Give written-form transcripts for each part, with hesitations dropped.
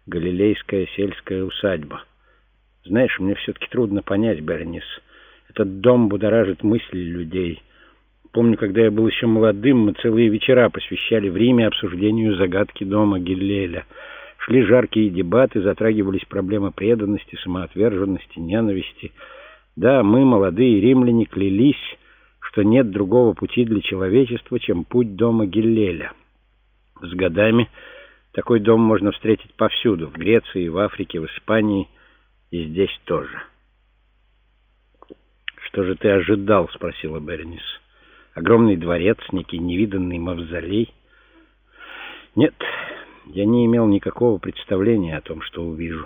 Галилейская сельская усадьба. Знаешь, мне все-таки трудно понять, Бернис. Этот дом будоражит мысли людей. Помню, когда я был еще молодым, мы целые вечера посвящали в Риме обсуждению загадки дома Гиллеля. Шли жаркие дебаты, затрагивались проблемы преданности, самоотверженности, ненависти. Да, мы, молодые римляне, клялись, что нет другого пути для человечества, чем путь дома Гиллеля. С годами такой дом можно встретить повсюду, в Греции, в Африке, в Испании и здесь тоже. «Что же ты ожидал?» — спросила Бернис. «Огромный дворец, некий невиданный мавзолей?» «Нет, я не имел никакого представления о том, что увижу.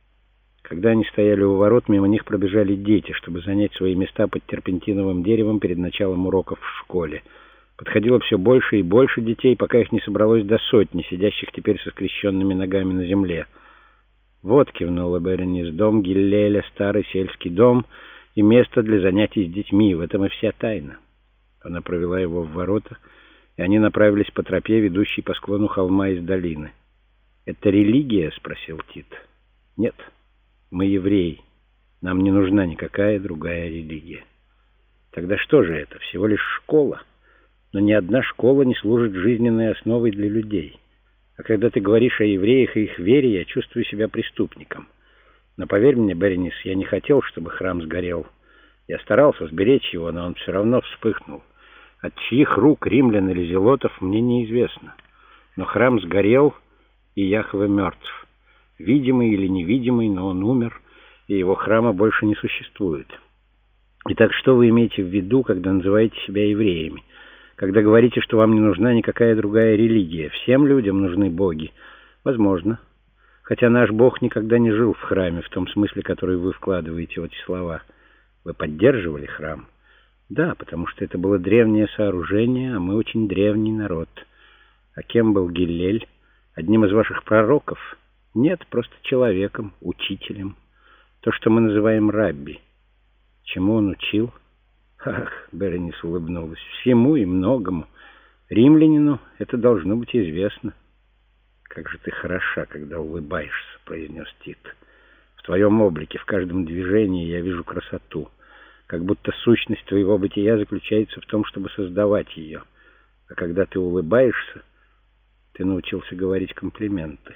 Когда они стояли у ворот, мимо них пробежали дети, чтобы занять свои места под терпентиновым деревом перед началом уроков в школе. Подходило все больше и больше детей, пока их не собралось до сотни, сидящих теперь со скрещенными ногами на земле. «Вот», — кивнула Бернис, — «дом Гиллеля, старый сельский дом и место для занятий с детьми. В этом и вся тайна». Она провела его в ворота, и они направились по тропе, ведущей по склону холма из долины. «Это религия?» — спросил Тит. «Нет, мы евреи. Нам не нужна никакая другая религия». «Тогда что же это? Всего лишь школа. Но ни одна школа не служит жизненной основой для людей. А когда ты говоришь о евреях и их вере, я чувствую себя преступником. Но поверь мне, Бернис, я не хотел, чтобы храм сгорел. Я старался сберечь его, но он все равно вспыхнул. От чьих рук, римлян или зелотов, мне неизвестно. Но храм сгорел, и Яхве мертв. Видимый или невидимый, но он умер, и его храма больше не существует. Итак, что вы имеете в виду, когда называете себя евреями? Когда говорите, что вам не нужна никакая другая религия? Всем людям нужны боги. Возможно. Хотя наш Бог никогда не жил в храме, в том смысле, который вы вкладываете в эти слова. Вы поддерживали храм? Да, потому что это было древнее сооружение, а мы очень древний народ. А кем был Гиллель? Одним из ваших пророков? Нет, просто человеком, учителем. То, что мы называем рабби. Чему он учил? Ах, Бернис улыбнулась. Всему и многому. Римлянину это должно быть известно. Как же ты хороша, когда улыбаешься, произнес Тит. В твоем облике, в каждом движении я вижу красоту. Как будто сущность твоего бытия заключается в том, чтобы создавать ее. А когда ты улыбаешься, ты научился говорить комплименты.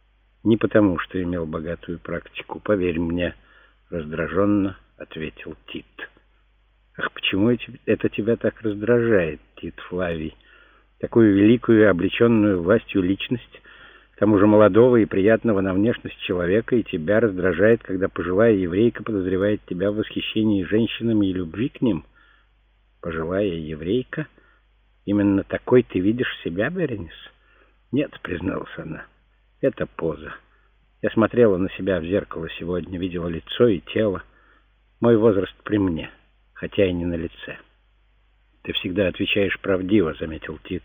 Не потому, что имел богатую практику, поверь мне, раздраженно ответил Тит. Ах, почему это тебя так раздражает, Тит Флавий? Такую великую и облеченную властью личность, к тому же молодого и приятного на внешность человека, и тебя раздражает, когда пожилая еврейка подозревает тебя в восхищении женщинами и любви к ним? Пожилая еврейка? Именно такой ты видишь себя, Бернис? Нет, призналась она, это поза. Я смотрела на себя в зеркало сегодня, видела лицо и тело. Мой возраст при мне, хотя и не на лице. Ты всегда отвечаешь правдиво, заметил Тит.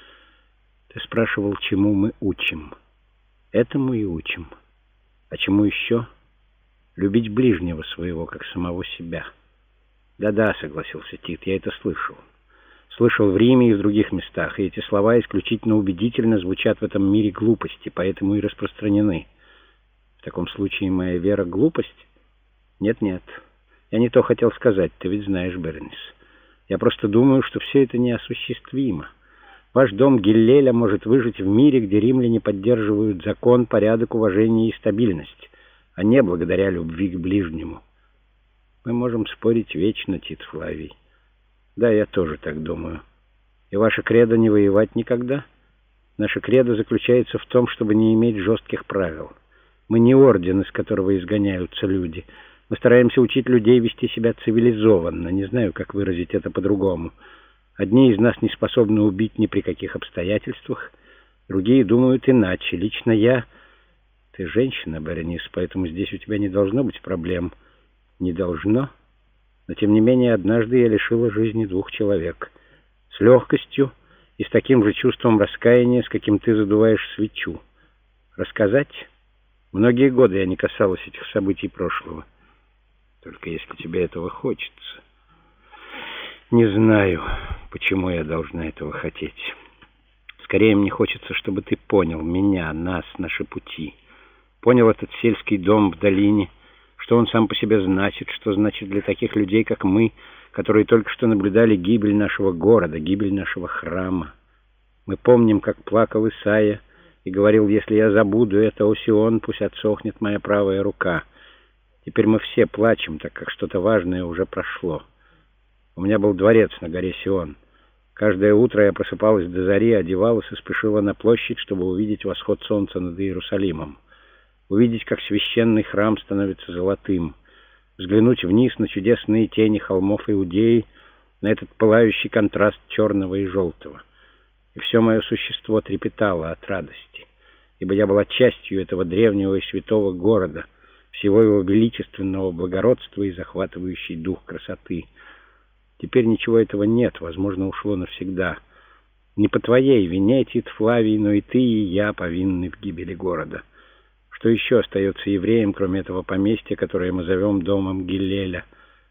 Ты спрашивал, чему мы учим. Этому и учим. А чему еще? Любить ближнего своего, как самого себя. Да-да, согласился Тит, я это слышал. Слышал в Риме и в других местах, и эти слова исключительно убедительно звучат в этом мире глупости, поэтому и распространены. В таком случае моя вера — глупость? Нет-нет, я не то хотел сказать, ты ведь знаешь, Бернис. Я просто думаю, что все это неосуществимо. Ваш дом Гиллеля может выжить в мире, где римляне поддерживают закон, порядок, уважение и стабильность, а не благодаря любви к ближнему. Мы можем спорить вечно, Тит Флавий. Да, я тоже так думаю. И ваше кредо — не воевать никогда? Наше кредо заключается в том, чтобы не иметь жестких правил. Мы не орден, из которого изгоняются люди. Мы стараемся учить людей вести себя цивилизованно. Не знаю, как выразить это по-другому. Одни из нас не способны убить ни при каких обстоятельствах, другие думают иначе. Лично я... Ты женщина, Бернис, поэтому здесь у тебя не должно быть проблем. Не должно? Но, тем не менее, однажды я лишила жизни 2 человек. С легкостью и с таким же чувством раскаяния, с каким ты задуваешь свечу. Рассказать? Многие годы я не касалась этих событий прошлого. Только если тебе этого хочется. Не знаю, почему я должна этого хотеть. Скорее, мне хочется, чтобы ты понял меня, нас, наши пути. понял этот сельский дом в долине, что он сам по себе значит, что значит для таких людей, как мы, которые только что наблюдали гибель нашего города, гибель нашего храма. Мы помним, как плакал Исайя и говорил: «Если я забуду это, о Сион, пусть отсохнет моя правая рука». Теперь мы все плачем, так как что-то важное уже прошло. У меня был дворец на горе Сион. Каждое утро я просыпалась до зари, одевалась и спешила на площадь, чтобы увидеть восход солнца над Иерусалимом, увидеть, как священный храм становится золотым, взглянуть вниз на чудесные тени холмов Иудеи, на этот пылающий контраст черного и желтого. И все мое существо трепетало от радости, ибо я была частью этого древнего и святого города, всего его величественного благородства и захватывающий дух красоты. Теперь ничего этого нет, возможно, ушло навсегда. Не по твоей вине, Тит Флавий, но и ты, и я повинны в гибели города. Что еще остается евреям, кроме этого поместья, которое мы зовем домом Гиллеля?